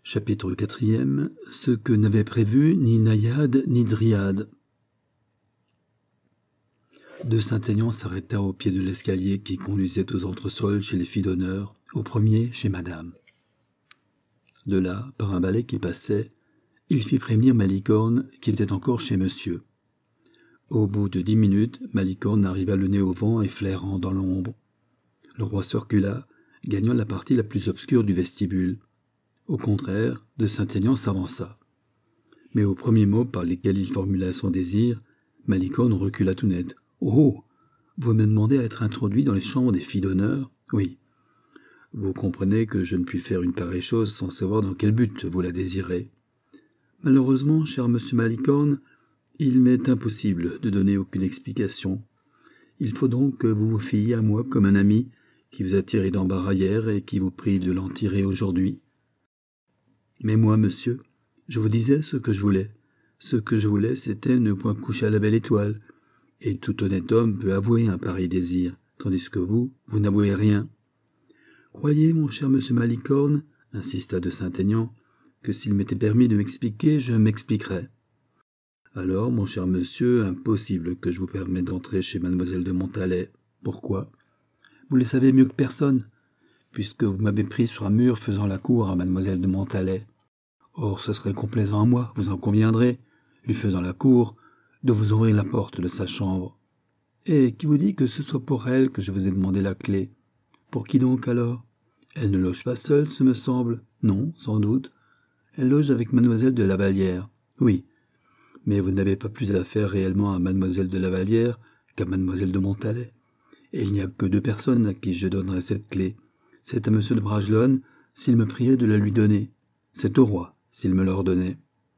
Chapitre 4. Ce que n'avaient prévu ni Naïade ni Dryade. De Saint-Aignan s'arrêta au pied de l'escalier qui conduisait aux entresols chez les filles d'honneur, au premier chez madame. De là, par un balai qui passait, il fit prévenir Malicorne qui était encore chez monsieur. Au bout de 10 minutes, Malicorne arriva le nez au vent et flairant dans l'ombre. Le roi se recula, gagnant la partie la plus obscure du vestibule. Au contraire, de Saint-Aignan s'avança. Mais aux premiers mots par lesquels il formula son désir, Malicorne recula tout net. « Oh, vous me demandez à être introduit dans les chambres des filles d'honneur ? Oui. Vous comprenez que je ne puis faire une pareille chose sans savoir dans quel but vous la désirez. Malheureusement, cher monsieur Malicorne, il m'est impossible de donner aucune explication. Il faut donc que vous vous fiiez à moi comme un ami qui vous a tiré d'embarras hier et qui vous prie de l'en tirer aujourd'hui. Mais moi, monsieur, je vous disais ce que je voulais. Ce que je voulais, c'était ne point coucher à la belle étoile. Et tout honnête homme peut avouer un pareil désir, tandis que vous n'avouez rien. Croyez, mon cher monsieur Malicorne, insista de Saint-Aignan, que s'il m'était permis de m'expliquer, je m'expliquerais. Alors, mon cher monsieur, impossible que je vous permette d'entrer chez mademoiselle de Montalais. Pourquoi? Vous le savez mieux que personne, puisque vous m'avez pris sur un mur faisant la cour à mademoiselle de Montalais. Or, ce serait complaisant à moi, vous en conviendrez, lui faisant la cour, de vous ouvrir la porte de sa chambre. Et qui vous dit que ce soit pour elle que je vous ai demandé la clé? Pour qui donc alors? Elle ne loge pas seule, ce me semble. Non, sans doute. Elle loge avec mademoiselle de Lavallière. Oui, mais vous n'avez pas plus affaire réellement à mademoiselle de Lavallière qu'à mademoiselle de Montalais. Et il n'y a que 2 personnes à qui je donnerai cette clé. C'est à monsieur de Bragelonne, s'il me priait de la lui donner. C'est au roi, s'il me l'ordonnait.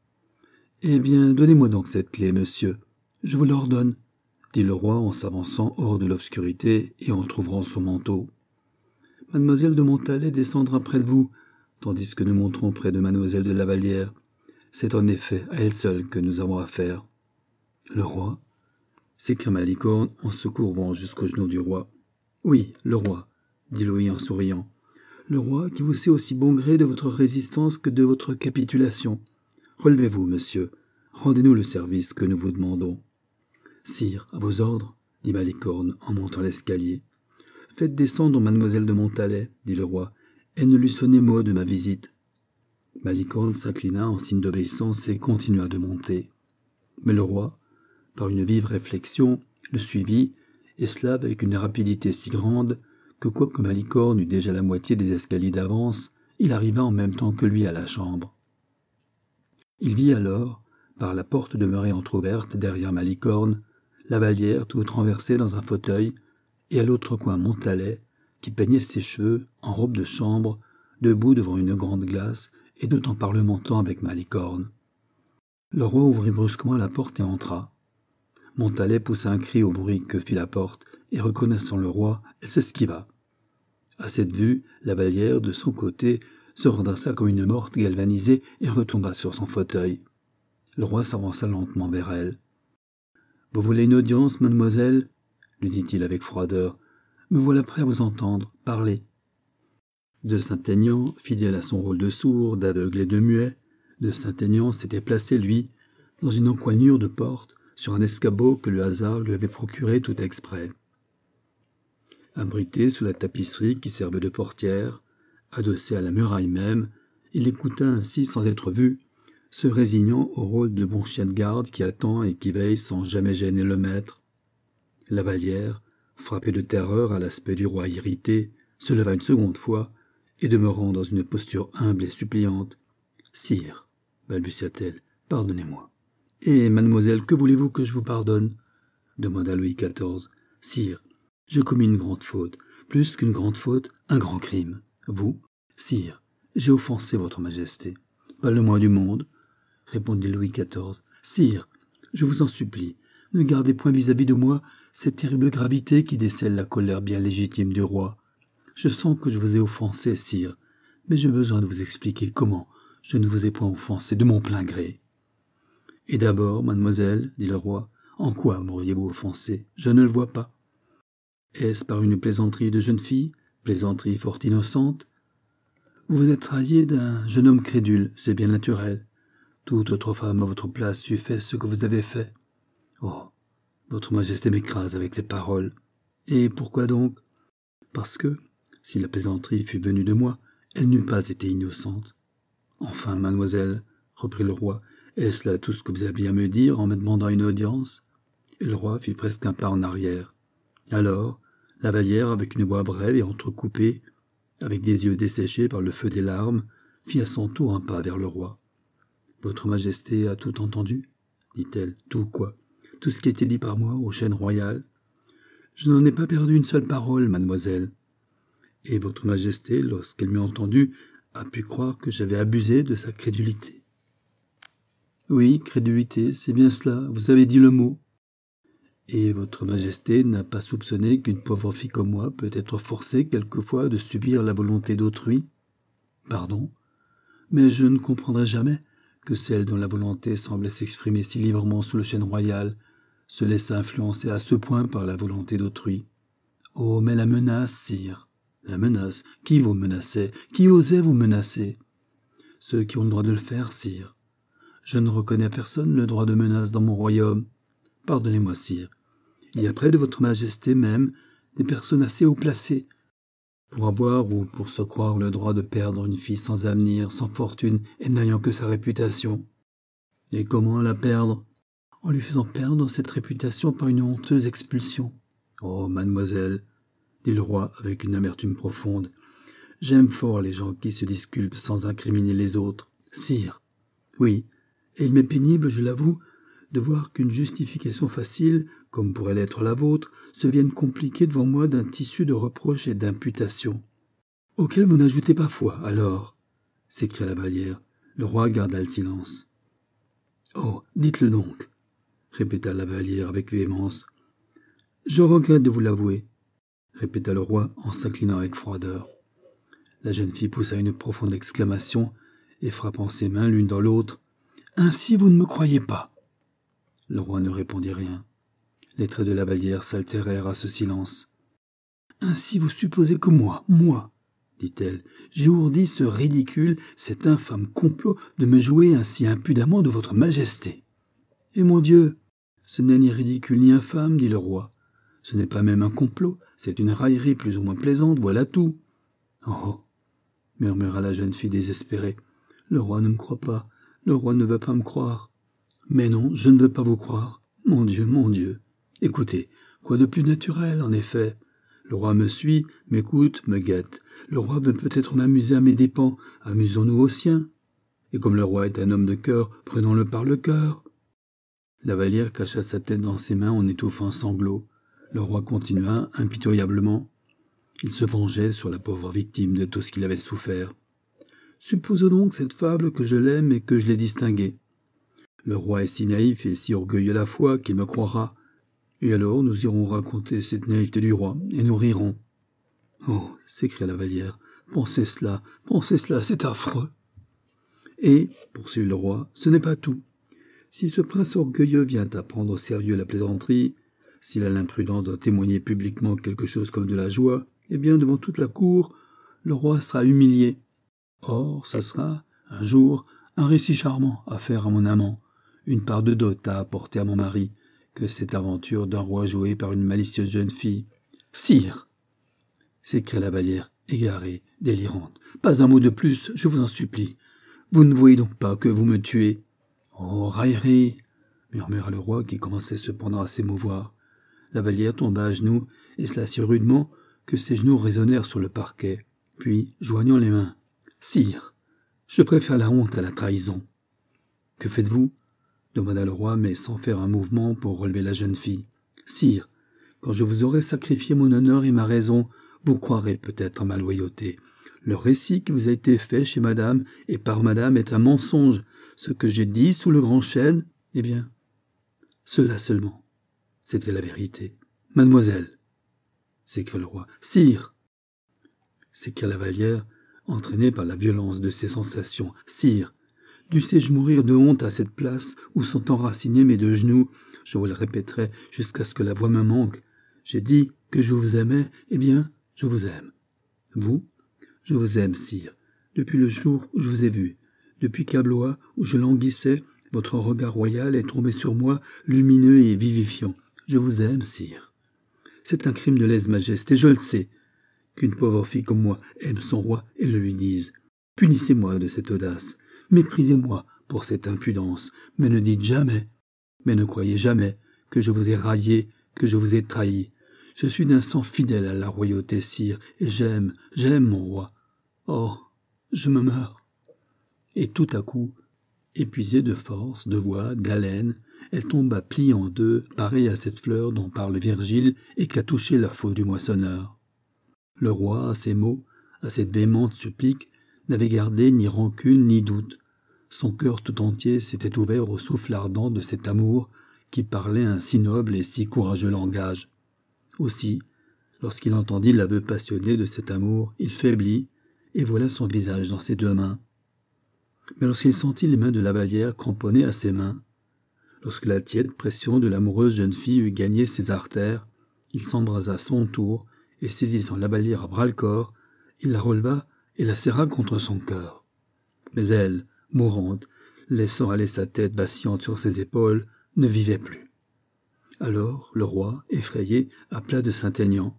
Eh bien, donnez-moi donc cette clé, monsieur. Je vous l'ordonne, dit le roi en s'avançant hors de l'obscurité et en trouvrant son manteau. Mademoiselle de Montalais descendra près de vous, tandis que nous monterons près de mademoiselle de Lavallière. C'est en effet à elle seule que nous avons affaire. Le roi, s'écria Malicorne en se courbant jusqu'aux genoux du roi. Oui, le roi, dit Louis en souriant. Le roi qui vous sait aussi bon gré de votre résistance que de votre capitulation. Relevez-vous, monsieur, rendez-nous le service que nous vous demandons. Sire, à vos ordres, dit Malicorne en montant l'escalier. Faites descendre mademoiselle de Montalais, dit le roi, et ne lui sonnez mot de ma visite. Malicorne s'inclina en signe d'obéissance et continua de monter. Mais le roi, par une vive réflexion, le suivit, et cela avec une rapidité si grande que quoique Malicorne eût déjà la moitié des escaliers d'avance, il arriva en même temps que lui à la chambre. Il vit alors, par la porte demeurée entr'ouverte derrière Malicorne, Lavallière toute renversée dans un fauteuil, et à l'autre coin Montalais, qui peignait ses cheveux, en robe de chambre, debout devant une grande glace, et tout en parlementant avec Malicorne. Le roi ouvrit brusquement la porte et entra. Montalais poussa un cri au bruit que fit la porte, et reconnaissant le roi, elle s'esquiva. À cette vue, Lavallière, de son côté, se redressa comme une morte galvanisée et retomba sur son fauteuil. Le roi s'avança lentement vers elle. « Vous voulez une audience, mademoiselle ?» lui dit-il avec froideur. « Me voilà prêt à vous entendre. Parlez. » De Saint-Aignan, fidèle à son rôle de sourd, d'aveugle et de muet, de Saint-Aignan s'était placé, lui, dans une encoignure de porte, sur un escabeau que le hasard lui avait procuré tout exprès. Abrité sous la tapisserie qui servait de portière, adossé à la muraille même, il écouta ainsi sans être vu, se résignant au rôle de bon chien de garde qui attend et qui veille sans jamais gêner le maître. Lavallière, frappé de terreur à l'aspect du roi irrité, se leva une seconde fois, et demeurant dans une posture humble et suppliante. « Sire, balbutia-t-elle, pardonnez-moi. »« Et, mademoiselle, que voulez-vous que je vous pardonne ?» demanda Louis XIV. « Sire, j'ai commis une grande faute, plus qu'une grande faute, un grand crime. Vous, sire, j'ai offensé votre majesté. Pas le moins du monde, répondit Louis XIV. Sire, je vous en supplie, ne gardez point vis-à-vis de moi cette terrible gravité qui décèle la colère bien légitime du roi. Je sens que je vous ai offensé, sire, mais j'ai besoin de vous expliquer comment je ne vous ai point offensé de mon plein gré. Et d'abord, mademoiselle, dit le roi, en quoi m'auriez-vous offensé? Je ne le vois pas. Est-ce par une plaisanterie de jeune fille, plaisanterie fort innocente? Vous êtes raillé d'un jeune homme crédule, c'est bien naturel. Toute autre femme à votre place eût fait ce que vous avez fait. Oh, votre majesté m'écrase avec ces paroles. Et pourquoi donc? Parce que, si la plaisanterie fût venue de moi, elle n'eût pas été innocente. Enfin, mademoiselle, reprit le roi, est-ce là tout ce que vous aviez à me dire en me demandant une audience? Et le roi fit presque un pas en arrière. Alors, la Vallière, avec une voix brève et entrecoupée, avec des yeux desséchés par le feu des larmes, fit à son tour un pas vers le roi. « Votre Majesté a tout entendu ?» dit-elle. « Tout quoi? Tout ce qui a été dit par moi aux chaînes royales? »« Je n'en ai pas perdu une seule parole, mademoiselle. Et votre Majesté, lorsqu'elle m'eut entendu, a pu croire que j'avais abusé de sa crédulité. » « Oui, crédulité, c'est bien cela, vous avez dit le mot. Et votre Majesté n'a pas soupçonné qu'une pauvre fille comme moi peut être forcée quelquefois de subir la volonté d'autrui? Pardon, mais je ne comprendrai jamais que celle dont la volonté semblait s'exprimer si librement sous le chêne royal se laisse influencer à ce point par la volonté d'autrui. Oh, mais la menace, sire, la menace, qui vous menaçait? Qui osait vous menacer? Ceux qui ont le droit de le faire, sire. Je ne reconnais à personne le droit de menace dans mon royaume. Pardonnez-moi, sire. Il y a près de votre Majesté même des personnes assez haut placées pour avoir ou pour se croire le droit de perdre une fille sans avenir, sans fortune et n'ayant que sa réputation. Et comment la perdre? En lui faisant perdre cette réputation par une honteuse expulsion. Oh, mademoiselle, dit le roi avec une amertume profonde, j'aime fort les gens qui se disculpent sans incriminer les autres. Sire, oui, et il m'est pénible, je l'avoue, de voir qu'une justification facile, comme pourrait l'être la vôtre, se vienne compliquer devant moi d'un tissu de reproches et d'imputations. « Auquel vous n'ajoutez pas foi, alors ?» s'écria la Vallière. Le roi garda le silence. « Oh, dites-le donc !» répéta la Vallière avec véhémence. « Je regrette de vous l'avouer !» répéta le roi en s'inclinant avec froideur. La jeune fille poussa une profonde exclamation et frappant ses mains l'une dans l'autre. « Ainsi vous ne me croyez pas ?» Le roi ne répondit rien. Les traits de la Vallière s'altérèrent à ce silence. « Ainsi vous supposez que moi, dit-elle, j'ai ourdi ce ridicule, cet infâme complot de me jouer ainsi impudemment de votre Majesté. Et mon Dieu, ce n'est ni ridicule ni infâme, dit le roi. Ce n'est pas même un complot, c'est une raillerie plus ou moins plaisante, voilà tout. Oh, murmura la jeune fille désespérée, le roi ne me croit pas, le roi ne veut pas me croire. Mais non, je ne veux pas vous croire. Mon Dieu. Écoutez, quoi de plus naturel, en effet? Le roi me suit, m'écoute, me guette. Le roi veut peut-être m'amuser à mes dépens, amusons-nous aux siens. Et comme le roi est un homme de cœur, prenons-le par le cœur. La Vallière cacha sa tête dans ses mains en étouffant un sanglot. Le roi continua impitoyablement. Il se vengeait sur la pauvre victime de tout ce qu'il avait souffert. Supposons donc cette fable que je l'aime et que je l'ai distinguée. Le roi est si naïf et si orgueilleux à la fois qu'il me croira. Et alors nous irons raconter cette naïveté du roi, et nous rirons. Oh, s'écria la Vallière, pensez cela, c'est affreux. Et, poursuivit le roi, ce n'est pas tout. Si ce prince orgueilleux vient à prendre au sérieux la plaisanterie, s'il a l'imprudence de témoigner publiquement quelque chose comme de la joie, eh bien, devant toute la cour, le roi sera humilié. Or, ce sera, un jour, un récit charmant à faire à mon amant, une part de dot à apporter à mon mari, que cette aventure d'un roi joué par une malicieuse jeune fille. « Sire !» s'écria la Vallière, égarée, délirante. « Pas un mot de plus, je vous en supplie. Vous ne voyez donc pas que vous me tuez ?»« Oh, raillerie !» murmura le roi qui commençait cependant à s'émouvoir. La Vallière tomba à genoux, et cela si rudement que ses genoux résonnèrent sur le parquet. Puis, joignant les mains, « Sire, je préfère la honte à la trahison. »« Que faites-vous » demanda le roi, mais sans faire un mouvement pour relever la jeune fille. « Sire, quand je vous aurai sacrifié mon honneur et ma raison, vous croirez peut-être à ma loyauté. Le récit qui vous a été fait chez madame et par madame est un mensonge. Ce que j'ai dit sous le grand chêne, eh bien, cela seulement, c'était la vérité. Mademoiselle, s'écria le roi. Sire, s'écria la Vallière, entraînée par la violence de ses sensations. Sire, dussé-je mourir de honte à cette place où sont enracinés mes deux genoux, je vous le répéterai jusqu'à ce que la voix me manque. J'ai dit que je vous aimais, eh bien, je vous aime. Vous, je vous aime, sire. Depuis le jour où je vous ai vu, depuis qu'à Blois, où je languissais, votre regard royal est tombé sur moi, lumineux et vivifiant. Je vous aime, sire. C'est un crime de lèse-majesté, je le sais, qu'une pauvre fille comme moi aime son roi et le lui dise. Punissez-moi de cette audace, méprisez-moi pour cette impudence, mais ne dites jamais, mais ne croyez jamais que je vous ai raillé, que je vous ai trahi. Je suis d'un sang fidèle à la royauté, sire, et j'aime mon roi. Oh, je me meurs. Et tout à coup, épuisée de force, de voix, d'haleine, elle tomba pliée en deux, pareille à cette fleur dont parle Virgile et qu'a touché la faux du moissonneur. Le roi, à ces mots, à cette véhémente supplique, n'avait gardé ni rancune ni doute. Son cœur tout entier s'était ouvert au souffle ardent de cet amour qui parlait un si noble et si courageux langage. Aussi, lorsqu'il entendit l'aveu passionné de cet amour, il faiblit et voila son visage dans ses deux mains. Mais lorsqu'il sentit les mains de Lavallière cramponnées à ses mains, lorsque la tiède pression de l'amoureuse jeune fille eut gagné ses artères, il s'embrasa à son tour et saisissant Lavallière à bras-le-corps, il la releva et la serra contre son cœur. Mais elle, mourante, laissant aller sa tête vacillante sur ses épaules, ne vivait plus. Alors le roi, effrayé, appela de Saint-Aignan.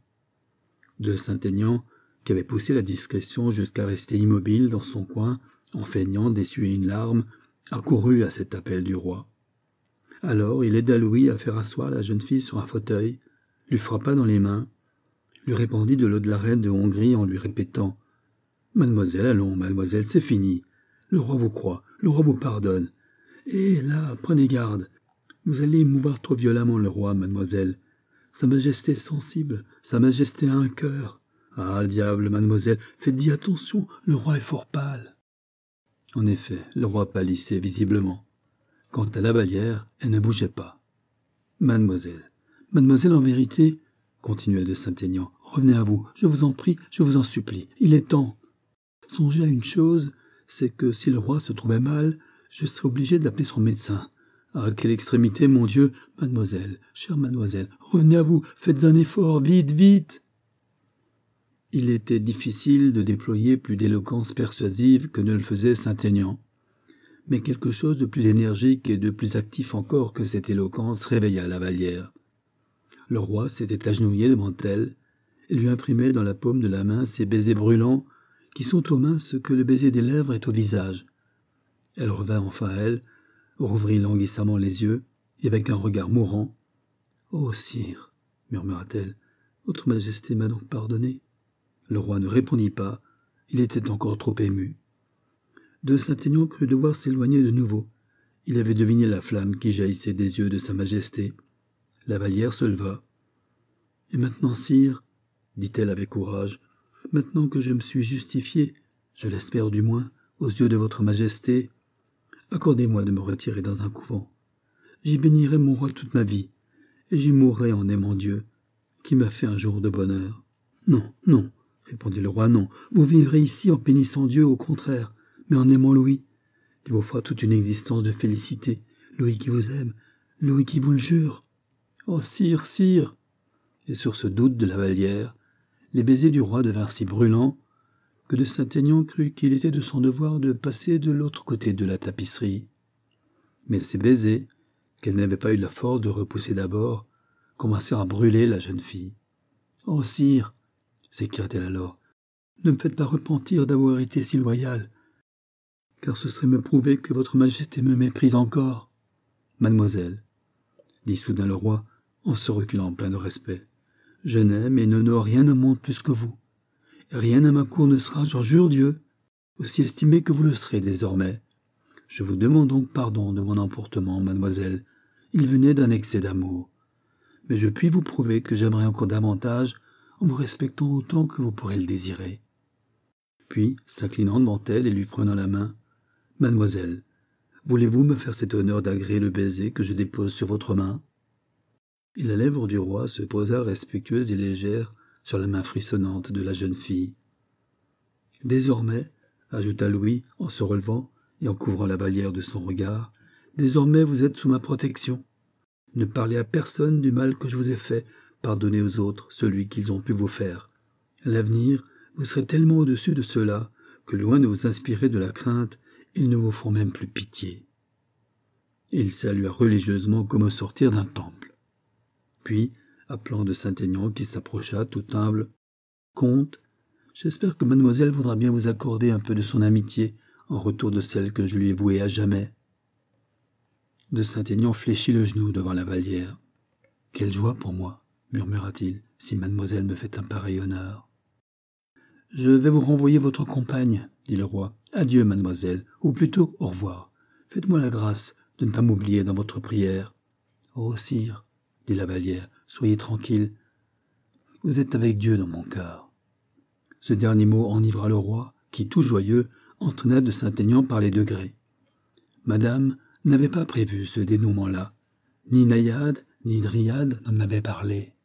De Saint-Aignan, qui avait poussé la discrétion jusqu'à rester immobile dans son coin, en feignant d'essuyer une larme, accourut à cet appel du roi. Alors il aida Louis à faire asseoir la jeune fille sur un fauteuil, lui frappa dans les mains, lui répandit de l'eau de la reine de Hongrie en lui répétant « Mademoiselle, allons, mademoiselle, c'est fini. Le roi vous croit, le roi vous pardonne. Et là, prenez garde. Vous allez émouvoir trop violemment le roi, mademoiselle. Sa majesté est sensible, sa majesté a un cœur. Ah, diable, mademoiselle, faites-y attention, le roi est fort pâle. » En effet, le roi pâlissait visiblement. Quant à Lavallière, elle ne bougeait pas. « Mademoiselle, mademoiselle, en vérité, continua de Saint-Aignan, revenez à vous, je vous en prie, je vous en supplie, il est temps. Songez à une chose, c'est que si le roi se trouvait mal, je serais obligé d'appeler son médecin. Ah, quelle extrémité, mon Dieu! Mademoiselle, chère mademoiselle, revenez à vous, faites un effort, vite, vite! Il était difficile de déployer plus d'éloquence persuasive que ne le faisait Saint-Aignan. Mais quelque chose de plus énergique et de plus actif encore que cette éloquence réveilla Lavallière. Le roi s'était agenouillé devant elle et lui imprimait dans la paume de la main ces baisers brûlants qui sont aux mains ce que le baiser des lèvres est au visage. Elle revint enfin à elle, rouvrit languissamment les yeux, et avec un regard mourant, « Oh, sire, murmura-t-elle, votre majesté m'a donc pardonné. » Le roi ne répondit pas, il était encore trop ému. De Saint-Aignan crut devoir s'éloigner de nouveau. Il avait deviné la flamme qui jaillissait des yeux de sa majesté. Lavallière se leva. « Et maintenant, sire, dit-elle avec courage, maintenant que je me suis justifiée, je l'espère du moins, aux yeux de votre majesté, accordez-moi de me retirer dans un couvent. J'y bénirai mon roi toute ma vie, et j'y mourrai en aimant Dieu, qui m'a fait un jour de bonheur. »« Non, non, répondit le roi, non, vous vivrez ici en bénissant Dieu, au contraire, mais en aimant Louis, qui vous fera toute une existence de félicité, Louis qui vous aime, Louis qui vous le jure. Oh, sire, sire !» Et sur ce doute de Lavallière, les baisers du roi devinrent si brûlants que de Saint-Aignan crut qu'il était de son devoir de passer de l'autre côté de la tapisserie. Mais ces baisers, qu'elle n'avait pas eu la force de repousser d'abord, commencèrent à brûler la jeune fille. « Oh, sire !» s'écria-t-elle alors, « ne me faites pas repentir d'avoir été si loyale, car ce serait me prouver que votre majesté me méprise encore. »« Mademoiselle, » dit soudain le roi, en se reculant plein de respect, « je n'aime et n'honore rien au monde plus que vous. Rien à ma cour ne sera, j'en jure Dieu, aussi estimé que vous le serez désormais. Je vous demande donc pardon de mon emportement, mademoiselle. Il venait d'un excès d'amour. Mais je puis vous prouver que j'aimerais encore davantage en vous respectant autant que vous pourrez le désirer. » Puis, s'inclinant devant elle et lui prenant la main, « Mademoiselle, voulez-vous me faire cet honneur d'agréer le baiser que je dépose sur votre main ?» Et la lèvre du roi se posa respectueuse et légère sur la main frissonnante de la jeune fille. « Désormais, » ajouta Louis en se relevant et en couvrant Lavallière de son regard, « désormais vous êtes sous ma protection. Ne parlez à personne du mal que je vous ai fait, pardonnez aux autres celui qu'ils ont pu vous faire. À l'avenir, vous serez tellement au-dessus de cela que loin de vous inspirer de la crainte, ils ne vous font même plus pitié. Il salua religieusement comme au sortir d'un temple. Puis, appelant de Saint-Aignan qui s'approcha tout humble, « Comte, j'espère que mademoiselle voudra bien vous accorder un peu de son amitié en retour de celle que je lui ai vouée à jamais. » De Saint-Aignan fléchit le genou devant la Vallière. « Quelle joie pour moi, murmura-t-il, si mademoiselle me fait un pareil honneur. »« Je vais vous renvoyer votre compagne, dit le roi. Adieu, mademoiselle, ou plutôt au revoir. Faites-moi la grâce de ne pas m'oublier dans votre prière. »« Oh, sire, dit la Vallière, soyez tranquille. Vous êtes avec Dieu dans mon cœur. » Ce dernier mot enivra le roi, qui, tout joyeux, entraîna de Saint-Aignan par les degrés. Madame n'avait pas prévu ce dénouement-là. Ni Naïade, ni Dryade n'en avaient parlé.